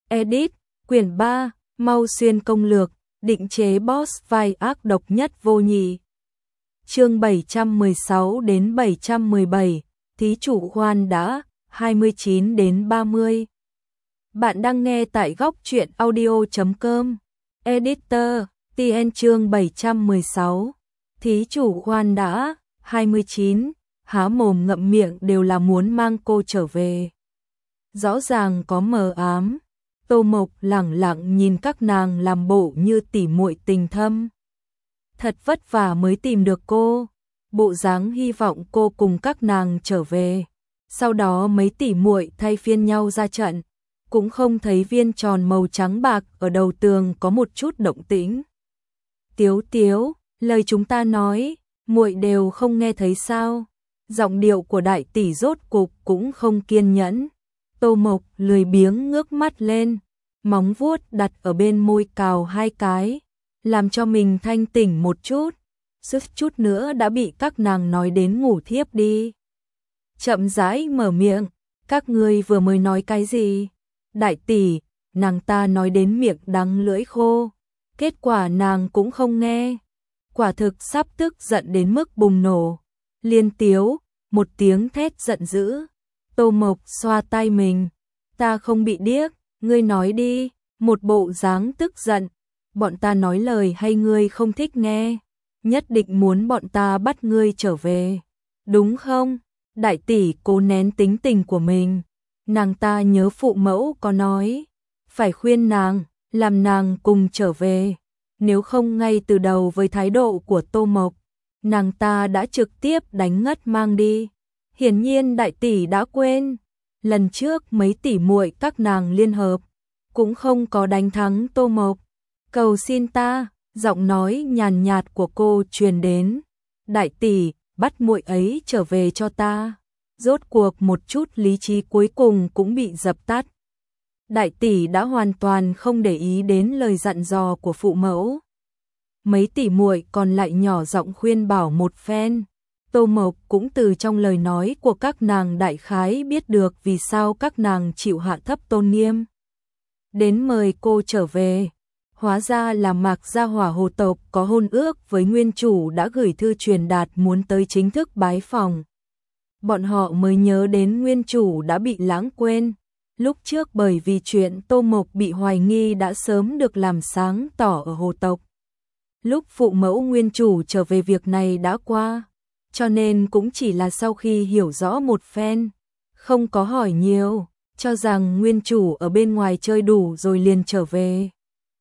Edit, quyển 3, Mau Xuyên công lược, định chế boss vai ác độc nhất vô nhị. Chương 716 đến 717, thí chủ khoan đã, 29 đến 30. Bạn đang nghe tại góc truyện audio.com. Editor, TN chương 716. Thí chủ khoan đã, 29, há mồm ngậm miệng đều là muốn mang cô trở về. Rõ ràng có mờ ám. Tô Mộc lẳng lặng nhìn các nàng làm bộ như tỉ muội tình thâm. Thật vất vả mới tìm được cô, bộ dáng hy vọng cô cùng các nàng trở về. Sau đó mấy tỉ muội thay phiên nhau ra trận, cũng không thấy viên tròn màu trắng bạc ở đầu tường có một chút động tĩnh. Tiếu Tiếu, lời chúng ta nói, muội đều không nghe thấy sao? Giọng điệu của đại tỷ rốt cục cũng không kiên nhẫn. Tô Mộc lười biếng ngước mắt lên, móng vuốt đặt ở bên môi cào hai cái, làm cho mình thanh tỉnh một chút, suýt chút nữa đã bị các nàng nói đến ngủ thiếp đi. Chậm rãi mở miệng, các ngươi vừa mới nói cái gì? Đại tỷ, nàng ta nói đến miệng đắng lưỡi khô, kết quả nàng cũng không nghe. Quả thực sắp tức giận đến mức bùng nổ. Liên Tiếu, một tiếng thét giận dữ. Tô Mộc xoa tay mình, ta không bị điếc, ngươi nói đi, một bộ dáng tức giận. Bọn ta nói lời hay ngươi không thích nghe, nhất định muốn bọn ta bắt ngươi trở về, đúng không? Đại tỷ cố nén tính tình của mình, nàng ta nhớ phụ mẫu có nói, phải khuyên nàng, làm nàng cùng trở về, nếu không ngay từ đầu với thái độ của Tô Mộc, nàng ta đã trực tiếp đánh ngất mang đi. Hiển nhiên đại tỷ đã quên, lần trước mấy tỷ muội các nàng liên hợp, cũng không có đánh thắng Tô Mộc. Cầu xin ta, giọng nói nhàn nhạt của cô truyền đến. Đại tỷ, bắt muội ấy trở về cho ta. Rốt cuộc một chút lý trí cuối cùng cũng bị dập tắt. Đại tỷ đã hoàn toàn không để ý đến lời dặn dò của phụ mẫu. Mấy tỷ muội còn lại nhỏ giọng khuyên bảo một phen. Tô Mộc cũng từ trong lời nói của các nàng đại khái biết được vì sao các nàng chịu hạ thấp tôn nghiêm. Đến mời cô trở về. Hóa ra là Mạc Gia Hỏa Hồ tộc có hôn ước với nguyên chủ đã gửi thư truyền đạt muốn tới chính thức bái phòng. Bọn họ mới nhớ đến nguyên chủ đã bị lãng quên. Lúc trước bởi vì chuyện Tô Mộc bị hoài nghi đã sớm được làm sáng tỏ ở Hồ tộc. Lúc phụ mẫu nguyên chủ trở về việc này đã qua, cho nên cũng chỉ là sau khi hiểu rõ một phen, không có hỏi nhiều, cho rằng nguyên chủ ở bên ngoài chơi đủ rồi liền trở về.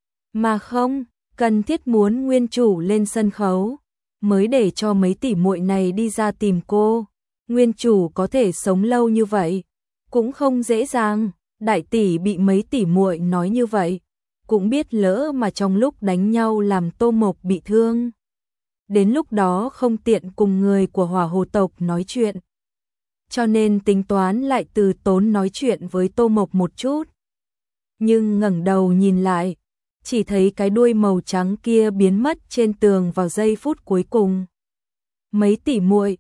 Mà không, cần thiết muốn nguyên chủ lên sân khấu, mới để cho mấy tỷ muội này đi ra tìm cô. Nguyên chủ có thể sống lâu như vậy, cũng không dễ dàng. Đại tỷ bị mấy tỷ muội nói như vậy, cũng biết lỡ mà trong lúc đánh nhau làm Tô Mộc bị thương. Đến lúc đó không tiện cùng người của Hỏa Hồ tộc nói chuyện. Cho nên tính toán lại từ tốn nói chuyện với Tô Mộc một chút. Nhưng ngẩng đầu nhìn lại, chỉ thấy cái đuôi màu trắng kia biến mất trên tường vào giây phút cuối cùng. Mấy tỷ muội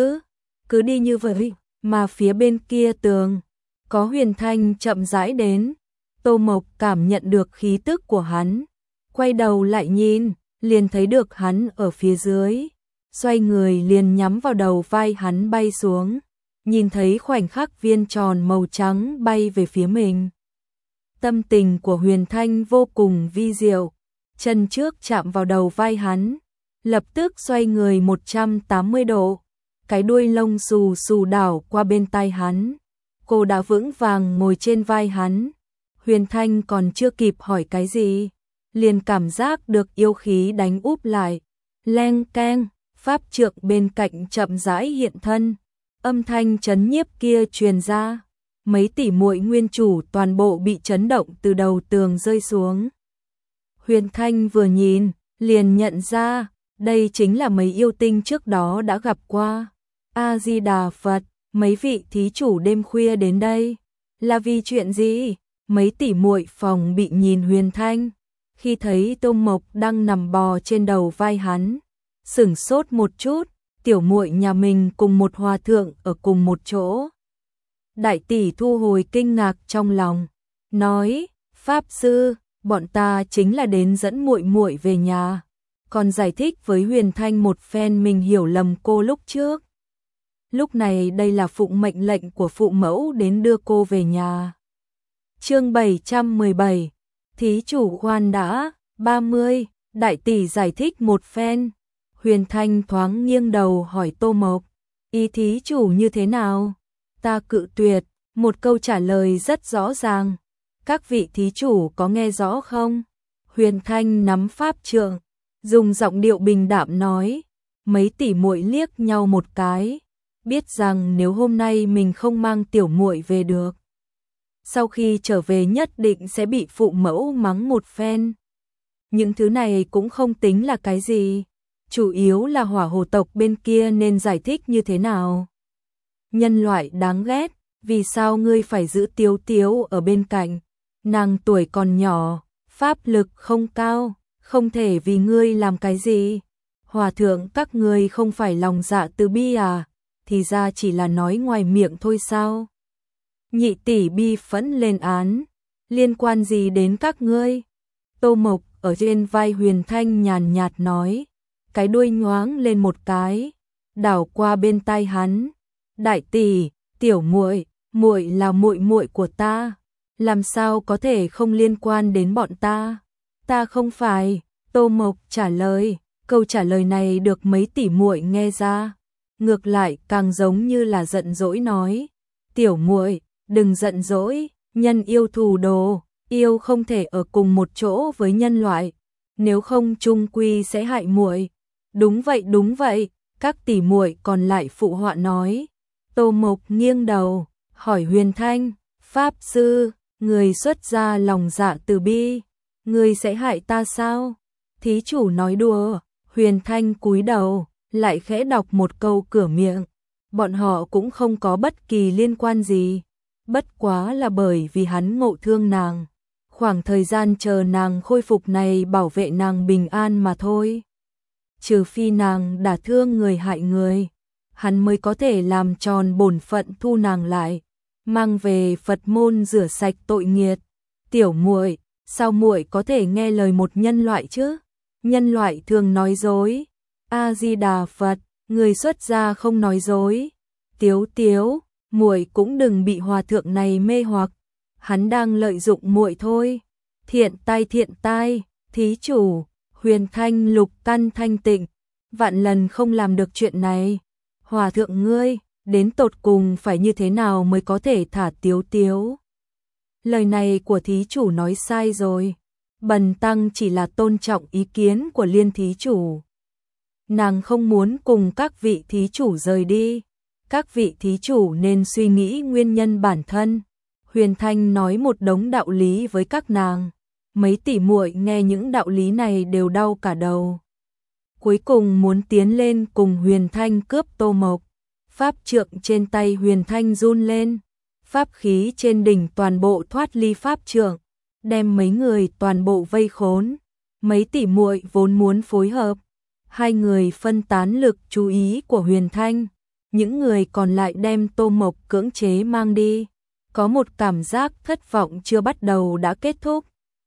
cứ đi như vậy, mà phía bên kia tường có Huyền Thanh chậm rãi đến. Tô Mộc cảm nhận được khí tức của hắn, quay đầu lại nhìn, liền thấy được hắn ở phía dưới, xoay người liền nhắm vào đầu vai hắn bay xuống, nhìn thấy khoảnh khắc viên tròn màu trắng bay về phía mình. Tâm tình của Huyền Thanh vô cùng vi diệu, chân trước chạm vào đầu vai hắn, lập tức xoay người 180 độ, cái đuôi lông xù xù đảo qua bên tai hắn, cô đã vững vàng ngồi trên vai hắn. Huyền Thanh còn chưa kịp hỏi cái gì, liền cảm giác được yêu khí đánh úp lại. Leng keng, pháp trượng bên cạnh chậm rãi hiện thân, âm thanh chấn nhiếp kia truyền ra. Mấy tỷ muội nguyên chủ toàn bộ bị chấn động từ đầu tường rơi xuống. Huyền Thanh vừa nhìn, liền nhận ra, đây chính là mấy yêu tinh trước đó đã gặp qua. A-di-đà Phật, mấy vị thí chủ đêm khuya đến đây, là vì chuyện gì? Mấy tỷ muội phòng bị nhìn Huyền Thanh, khi thấy Tô Mộc đang nằm bò trên đầu vai hắn, sửng sốt một chút, tiểu muội nhà mình cùng một hòa thượng ở cùng một chỗ. Đại tỷ thu hồi kinh ngạc trong lòng, nói, Pháp sư, bọn ta chính là đến dẫn muội muội về nhà. Còn giải thích với Huyền Thanh một phen mình hiểu lầm cô lúc trước. Lúc này đây là phụng mệnh lệnh của phụ mẫu đến đưa cô về nhà. Chương 717, thí chủ khoan đã, 30, đại tỷ giải thích một phen. Huyền Thanh thoáng nghiêng đầu hỏi Tô Mộc, ý thí chủ như thế nào? Ta cự tuyệt, một câu trả lời rất rõ ràng. Các vị thí chủ có nghe rõ không? Huyền Thanh nắm pháp trượng, dùng giọng điệu bình đạm nói. Mấy tỷ muội liếc nhau một cái, biết rằng nếu hôm nay mình không mang tiểu muội về được, sau khi trở về nhất định sẽ bị phụ mẫu mắng một phen. Những thứ này cũng không tính là cái gì, chủ yếu là hỏa hồ tộc bên kia nên giải thích như thế nào. Nhân loại đáng ghét, vì sao ngươi phải giữ Tiếu Tiếu ở bên cạnh? Nàng tuổi còn nhỏ, pháp lực không cao, không thể vì ngươi làm cái gì. Hòa thượng các ngươi không phải lòng dạ từ bi à, thì ra chỉ là nói ngoài miệng thôi sao? Nhị tỷ bi phẫn lên án, liên quan gì đến các ngươi? Tô Mộc ở trên vai Huyền Thanh nhàn nhạt nói, cái đuôi nhoáng lên một cái, đảo qua bên tai hắn. Đại tỷ, tiểu muội, muội là muội muội của ta, làm sao có thể không liên quan đến bọn ta? Ta không phải. Tô Mộc trả lời, câu trả lời này được mấy tỷ muội nghe ra, ngược lại càng giống như là giận dỗi nói, tiểu muội, đừng giận dỗi, nhân yêu thù đồ, yêu không thể ở cùng một chỗ với nhân loại, nếu không chung quy sẽ hại muội. Đúng vậy, các tỷ muội còn lại phụ họa nói. Tô Mộc nghiêng đầu, hỏi Huyền Thanh, pháp sư, người xuất ra lòng dạ từ bi, người sẽ hại ta sao? Thí chủ nói đùa. Huyền Thanh cúi đầu, lại khẽ đọc một câu cửa miệng. Bọn họ cũng không có bất kỳ liên quan gì, bất quá là bởi vì hắn ngộ thương nàng. Khoảng thời gian chờ nàng khôi phục này bảo vệ nàng bình an mà thôi. Trừ phi nàng đả thương người hại người, hắn mới có thể làm tròn bổn phận thu nàng lại, mang về Phật môn rửa sạch tội nghiệt. Tiểu muội, sao muội có thể nghe lời một nhân loại chứ? Nhân loại thường nói dối. A Di Đà Phật, người xuất gia không nói dối. Tiếu Tiếu, muội cũng đừng bị hòa thượng này mê hoặc, hắn đang lợi dụng muội thôi. Thiện tai, thí chủ. Huyền Thanh lục căn thanh tịnh, vạn lần không làm được chuyện này. Hòa thượng ngươi, đến tột cùng phải như thế nào mới có thể thả Tiếu Tiếu? Lời này của thí chủ nói sai rồi. Bần tăng chỉ là tôn trọng ý kiến của Liên thí chủ. Nàng không muốn cùng các vị thí chủ rời đi. Các vị thí chủ nên suy nghĩ nguyên nhân bản thân. Huyền Thanh nói một đống đạo lý với các nàng. Mấy tỷ muội nghe những đạo lý này đều đau cả đầu. Cuối cùng muốn tiến lên cùng Huyền Thanh cướp Tô Mộc. Pháp trượng trên tay Huyền Thanh run lên. Pháp khí trên đỉnh toàn bộ thoát ly pháp trượng, đem mấy người toàn bộ vây khốn. Mấy tỷ muội vốn muốn phối hợp, hai người phân tán lực chú ý của Huyền Thanh, những người còn lại đem Tô Mộc cưỡng chế mang đi. Có một cảm giác thất vọng chưa bắt đầu đã kết thúc.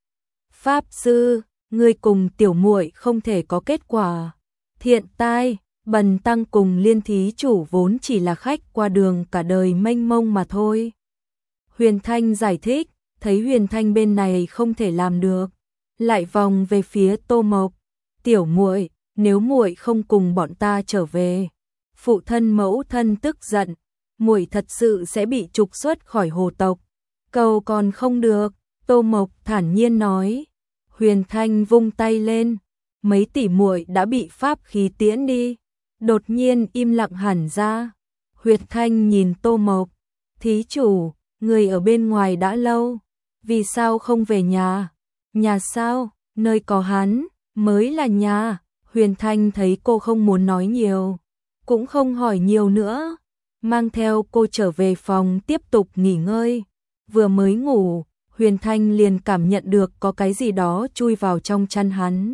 Pháp sư, ngươi cùng tiểu muội không thể có kết quả. Thiện tai, bần tăng cùng Liên thí chủ vốn chỉ là khách qua đường cả đời mênh mông mà thôi. Huyền Thanh giải thích, thấy Huyền Thanh bên này không thể làm được, lại vòng về phía Tô Mộc. Tiểu muội, nếu muội không cùng bọn ta trở về, phụ thân mẫu thân tức giận, muội thật sự sẽ bị trục xuất khỏi hồ tộc. Cầu còn không được, Tô Mộc thản nhiên nói. Huyền Thanh vung tay lên, mấy tỷ muội đã bị pháp khí tiễn đi, đột nhiên im lặng hẳn ra. Huyền Thanh nhìn Tô Mộc, thí chủ, người ở bên ngoài đã lâu, vì sao không về nhà? Nhà sao? Nơi có hắn mới là nhà. Huyền Thanh thấy cô không muốn nói nhiều, cũng không hỏi nhiều nữa, mang theo cô trở về phòng tiếp tục nghỉ ngơi. Vừa mới ngủ, Huyền Thanh liền cảm nhận được có cái gì đó chui vào trong chăn hắn.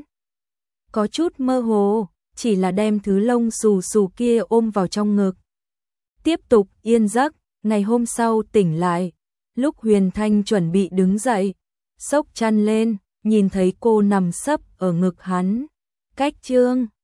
Có chút mơ hồ, chỉ là đem thứ lông xù xù kia ôm vào trong ngực. Tiếp tục yên giấc, ngày hôm sau tỉnh lại, lúc Huyền Thanh chuẩn bị đứng dậy, xốc chăn lên, nhìn thấy cô nằm sấp ở ngực hắn. Cách Trương